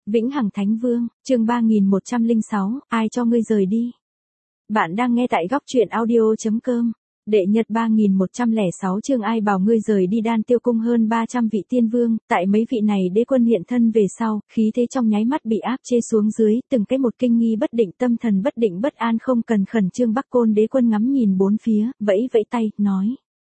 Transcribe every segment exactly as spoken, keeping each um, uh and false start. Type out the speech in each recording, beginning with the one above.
Vĩnh Hằng Thánh Vương, chương ba nghìn một trăm lẻ sáu, ai cho ngươi rời đi. Bạn đang nghe tại góc truyện audio chấm com. Đệ nhật ba nghìn một trăm lẻ sáu chương ai bảo ngươi rời đi. Đan Tiêu cung hơn ba trăm vị tiên vương, tại mấy vị này đế quân hiện thân về sau, khí thế trong nháy mắt bị áp chế xuống dưới, từng cái một kinh nghi bất định, tâm thần bất định bất an, không cần khẩn trương. Bắc Côn đế quân ngắm nhìn bốn phía, vẫy vẫy tay, nói: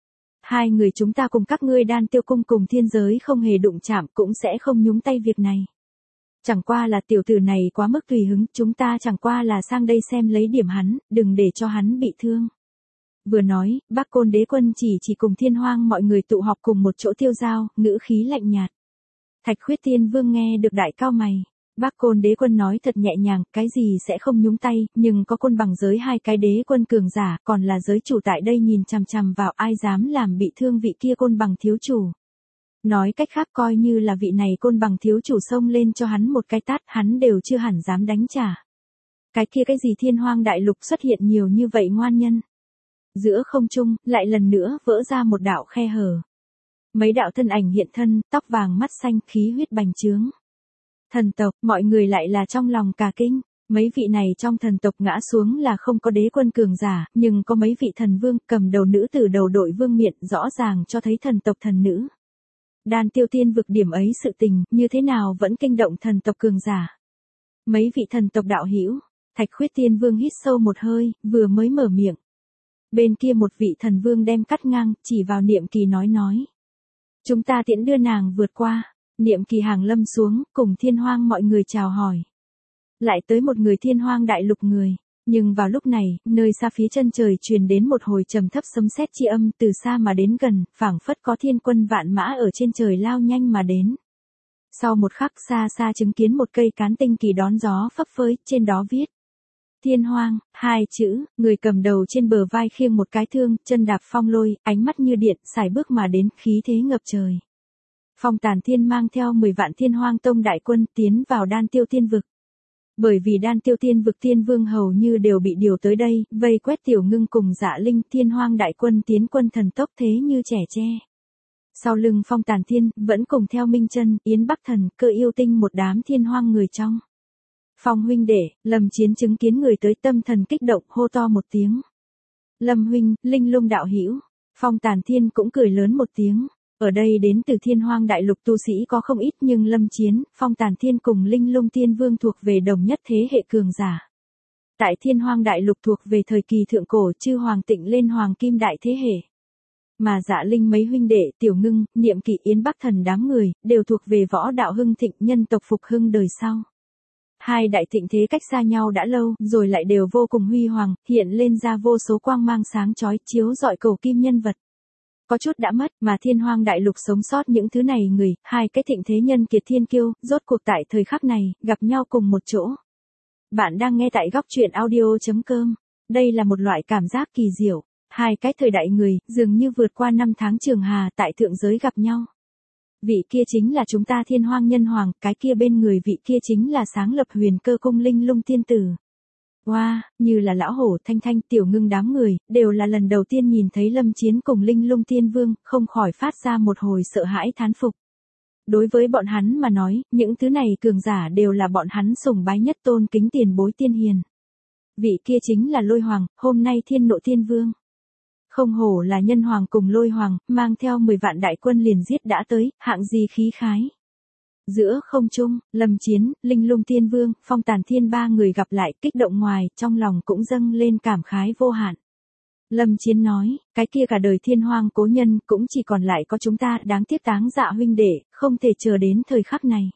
hai người chúng ta cùng các ngươi Đan Tiêu cung cùng thiên giới không hề đụng chạm, cũng sẽ không nhúng tay việc này. Chẳng qua là tiểu tử này quá mức tùy hứng, chúng ta chẳng qua là sang đây xem lấy điểm hắn, đừng để cho hắn bị thương. Vừa nói, Bắc Côn đế quân chỉ chỉ cùng Thiên Hoang mọi người tụ họp cùng một chỗ tiêu giao, ngữ khí lạnh nhạt. Thạch Khuyết Tiên Vương nghe được đại cao mày. Bắc Côn đế quân nói thật nhẹ nhàng, cái gì sẽ không nhúng tay, nhưng có côn bằng giới hai cái đế quân cường giả, còn là giới chủ tại đây nhìn chằm chằm vào, ai dám làm bị thương vị kia côn bằng thiếu chủ. Nói cách khác, coi như là vị này côn bằng thiếu chủ xông lên cho hắn một cái tát, hắn đều chưa hẳn dám đánh trả. Cái kia cái gì Thiên Hoang đại lục xuất hiện nhiều như vậy ngoan nhân. Giữa không trung, lại lần nữa vỡ ra một đạo khe hở. Mấy đạo thân ảnh hiện thân, tóc vàng mắt xanh, khí huyết bành trướng. Thần tộc, mọi người lại là trong lòng cả kinh. Mấy vị này trong thần tộc ngã xuống là không có đế quân cường giả, nhưng có mấy vị thần vương, cầm đầu nữ tử đầu đội vương miện, rõ ràng cho thấy thần tộc thần nữ. Đan Tiêu tiên vực điểm ấy sự tình, như thế nào vẫn kinh động thần tộc cường giả. Mấy vị thần tộc đạo hữu, Thạch Khuyết Tiên Vương hít sâu một hơi, vừa mới mở miệng. Bên kia một vị thần vương đem cắt ngang, chỉ vào Niệm Kỳ nói nói. Chúng ta tiễn đưa nàng vượt qua. Niệm Kỳ hàng lâm xuống, cùng Thiên Hoang mọi người chào hỏi. Lại tới một người Thiên Hoang đại lục người. Nhưng vào lúc này, nơi xa phía chân trời truyền đến một hồi trầm thấp sấm sét chi âm, từ xa mà đến gần, phảng phất có thiên quân vạn mã ở trên trời lao nhanh mà đến. Sau một khắc, xa xa chứng kiến một cây cán tinh kỳ đón gió phấp phới, trên đó viết: Thiên Hoang, hai chữ, người cầm đầu trên bờ vai khiêng một cái thương, chân đạp phong lôi, ánh mắt như điện, sải bước mà đến, khí thế ngập trời. Phong Tàn Thiên mang theo mười vạn Thiên Hoang tông đại quân tiến vào Đan Tiêu tiên vực. Bởi vì Đan Tiêu tiên vực tiên vương hầu như đều bị điều tới đây, vây quét Tiểu Ngưng cùng Dạ Linh, Thiên Hoang đại quân tiến quân thần tốc thế như trẻ tre. Sau lưng Phong Tàn Thiên, vẫn cùng theo Minh Chân, Yến Bắc Thần, Cơ Yêu Tinh một đám Thiên Hoang người trong. Phong huynh đệ, Lâm Chiến chứng kiến người tới tâm thần kích động, hô to một tiếng. Lâm huynh, Linh Lung đạo hữu. Phong Tàn Thiên cũng cười lớn một tiếng. Ở đây đến từ Thiên Hoang đại lục tu sĩ có không ít, nhưng Lâm Chiến, Phong Tàn Thiên cùng Linh Lung Tiên Vương thuộc về đồng nhất thế hệ cường giả. Tại Thiên Hoang đại lục thuộc về thời kỳ thượng cổ, chư hoàng tịnh lên hoàng kim đại thế hệ. Mà Dạ Linh mấy huynh đệ, Tiểu Ngưng, Niệm Kỳ, Yến Bắc Thần đám người, đều thuộc về võ đạo hưng thịnh, nhân tộc phục hưng đời sau. Hai đại thịnh thế cách xa nhau đã lâu, rồi lại đều vô cùng huy hoàng, hiện lên ra vô số quang mang sáng chói, chiếu rọi cầu kim nhân vật. Có chút đã mất, mà Thiên Hoang đại lục sống sót những thứ này người, hai cái thịnh thế nhân kiệt thiên kiêu, rốt cuộc tại thời khắc này, gặp nhau cùng một chỗ. Bạn đang nghe tại góc truyện audio chấm com. Đây là một loại cảm giác kỳ diệu. Hai cái thời đại người, dường như vượt qua năm tháng trường hà tại thượng giới gặp nhau. Vị kia chính là chúng ta Thiên Hoang nhân hoàng, cái kia bên người vị kia chính là sáng lập Huyền Cơ cung Linh Lung tiên tử. Wow, như là lão hổ, Thanh Thanh, Tiểu Ngưng đám người, đều là lần đầu tiên nhìn thấy Lâm Chiến cùng Linh Lung Tiên Vương, không khỏi phát ra một hồi sợ hãi thán phục. Đối với bọn hắn mà nói, những thứ này cường giả đều là bọn hắn sùng bái nhất tôn kính tiền bối tiên hiền. Vị kia chính là Lôi Hoàng, hôm nay Thiên Nộ Thiên Vương. Không hổ là nhân hoàng cùng Lôi Hoàng, mang theo mười vạn đại quân liền giết đã tới, hạng gì khí khái. Giữa không trung, Lâm Chiến, Linh Lung Tiên Vương, Phong Tàn Thiên ba người gặp lại, kích động ngoài, trong lòng cũng dâng lên cảm khái vô hạn. Lâm Chiến nói, cái kia cả đời Thiên Hoang cố nhân, cũng chỉ còn lại có chúng ta, đáng tiếc Táng Dạ huynh đệ, không thể chờ đến thời khắc này.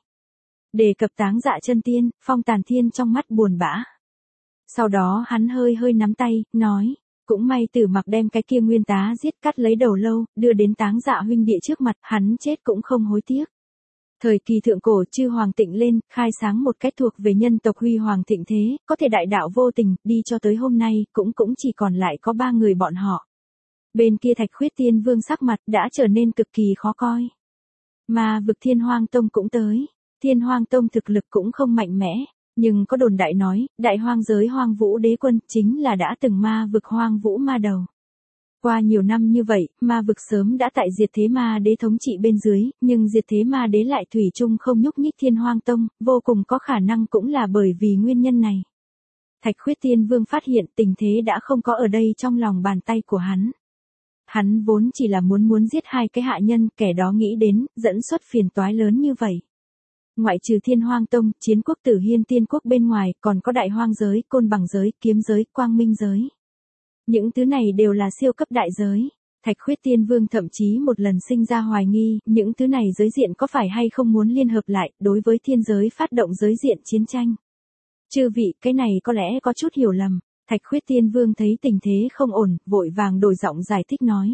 Đề cập Táng Dạ chân tiên, Phong Tàn Thiên trong mắt buồn bã. Sau đó hắn hơi hơi nắm tay, nói, cũng may Tử Mặc đem cái kia nguyên tá giết, cắt lấy đầu lâu, đưa đến Táng Dạ huynh đệ trước mặt, hắn chết cũng không hối tiếc. Thời kỳ thượng cổ chư hoàng tịnh lên, khai sáng một cách thuộc về nhân tộc huy hoàng thịnh thế, có thể đại đạo vô tình, đi cho tới hôm nay, cũng cũng chỉ còn lại có ba người bọn họ. Bên kia Thạch Khuyết Tiên Vương sắc mặt đã trở nên cực kỳ khó coi. Mà vực Thiên Hoang Tông cũng tới. Thiên Hoang Tông thực lực cũng không mạnh mẽ, nhưng có đồn đại nói, đại hoang giới Hoang Vũ đế quân chính là đã từng ma vực Hoang Vũ ma đầu. Qua nhiều năm như vậy, ma vực sớm đã tại diệt thế ma đế thống trị bên dưới, nhưng diệt thế ma đế lại thủy chung không nhúc nhích Thiên Hoang Tông, vô cùng có khả năng cũng là bởi vì nguyên nhân này. Thạch Khuyết Tiên Vương phát hiện tình thế đã không có ở đây trong lòng bàn tay của hắn. Hắn vốn chỉ là muốn muốn giết hai cái hạ nhân, kẻ đó nghĩ đến, dẫn xuất phiền toái lớn như vậy. Ngoại trừ Thiên Hoang Tông, Chiến Quốc Tử Hiên Tiên Quốc bên ngoài, còn có Đại Hoang giới, Côn Bằng giới, Kiếm giới, Quang Minh giới. Những thứ này đều là siêu cấp đại giới. Thạch Khuyết Tiên Vương thậm chí một lần sinh ra hoài nghi, những thứ này giới diện có phải hay không muốn liên hợp lại, đối với thiên giới phát động giới diện chiến tranh. Chư vị, cái này có lẽ có chút hiểu lầm. Thạch Khuyết Tiên Vương thấy tình thế không ổn, vội vàng đổi giọng giải thích nói.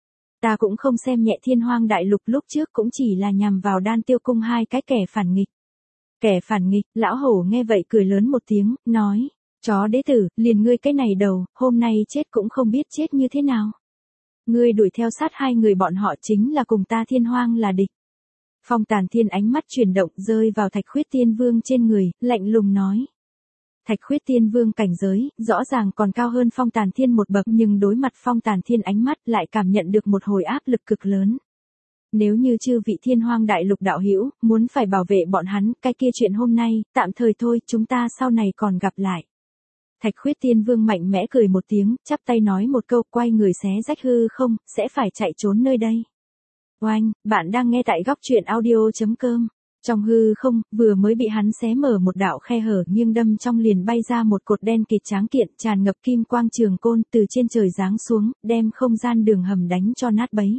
Ta cũng không xem nhẹ Thiên Hoang Đại Lục, lúc trước cũng chỉ là nhằm vào Đan Tiêu Cung hai cái kẻ phản nghịch. Kẻ phản nghịch, lão hổ nghe vậy cười lớn một tiếng, nói. Chó đế tử, liền ngươi cái này đầu, hôm nay chết cũng không biết chết như thế nào. Ngươi đuổi theo sát hai người bọn họ chính là cùng ta Thiên Hoang là địch. Phong Tàn Thiên ánh mắt chuyển động rơi vào Thạch Khuyết Tiên Vương trên người, lạnh lùng nói. Thạch Khuyết Tiên Vương cảnh giới, rõ ràng còn cao hơn Phong Tàn Thiên một bậc, nhưng đối mặt Phong Tàn Thiên ánh mắt lại cảm nhận được một hồi áp lực cực lớn. Nếu như chư vị Thiên Hoang Đại Lục đạo hữu muốn phải bảo vệ bọn hắn, cái kia chuyện hôm nay, tạm thời thôi, chúng ta sau này còn gặp lại. Thạch Khuyết Tiên Vương mạnh mẽ cười một tiếng, chắp tay nói một câu, quay người xé rách hư không, sẽ phải chạy trốn nơi đây. Oanh, bạn đang nghe tại góc truyện audio chấm com. Trong hư không, vừa mới bị hắn xé mở một đạo khe hở, nghiêng đâm trong liền bay ra một cột đen kịt tráng kiện, tràn ngập kim quang trường côn, từ trên trời giáng xuống, đem không gian đường hầm đánh cho nát bấy.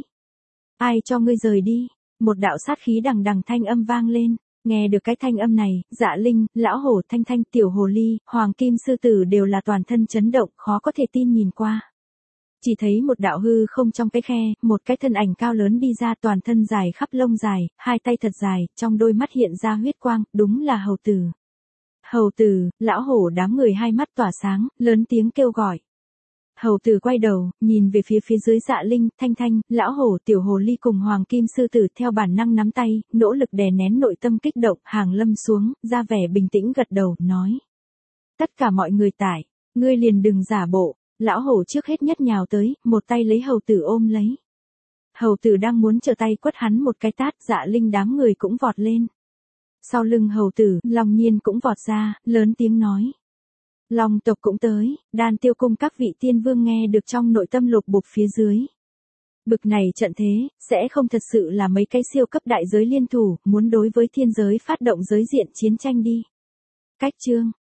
Ai cho ngươi rời đi? Một đạo sát khí đằng đằng thanh âm vang lên. Nghe được cái thanh âm này, Dạ Linh, lão hổ, Thanh Thanh, tiểu hồ ly, hoàng kim sư tử đều là toàn thân chấn động, khó có thể tin nhìn qua. Chỉ thấy một đạo hư không trong cái khe, một cái thân ảnh cao lớn đi ra, toàn thân dài khắp lông dài, hai tay thật dài, trong đôi mắt hiện ra huyết quang, đúng là hầu tử. Hầu tử, lão hổ đám người hai mắt tỏa sáng, lớn tiếng kêu gọi. Hầu tử quay đầu, nhìn về phía phía dưới Dạ Linh, Thanh Thanh, lão hổ, tiểu hồ ly cùng hoàng kim sư tử theo bản năng nắm tay, nỗ lực đè nén nội tâm kích động, hàng lâm xuống, ra vẻ bình tĩnh gật đầu, nói. Tất cả mọi người tải, ngươi liền đừng giả bộ, lão hổ trước hết nhất nhào tới, một tay lấy hầu tử ôm lấy. Hầu tử đang muốn trở tay quất hắn một cái tát, Dạ Linh đám người cũng vọt lên. Sau lưng hầu tử, Long Nhiên cũng vọt ra, lớn tiếng nói. Long tộc cũng tới, Đan Tiêu Cung các vị tiên vương nghe được trong nội tâm lục bục phía dưới. Bực này trận thế, sẽ không thật sự là mấy cái siêu cấp đại giới liên thủ, muốn đối với thiên giới phát động giới diện chiến tranh đi. Cách chương.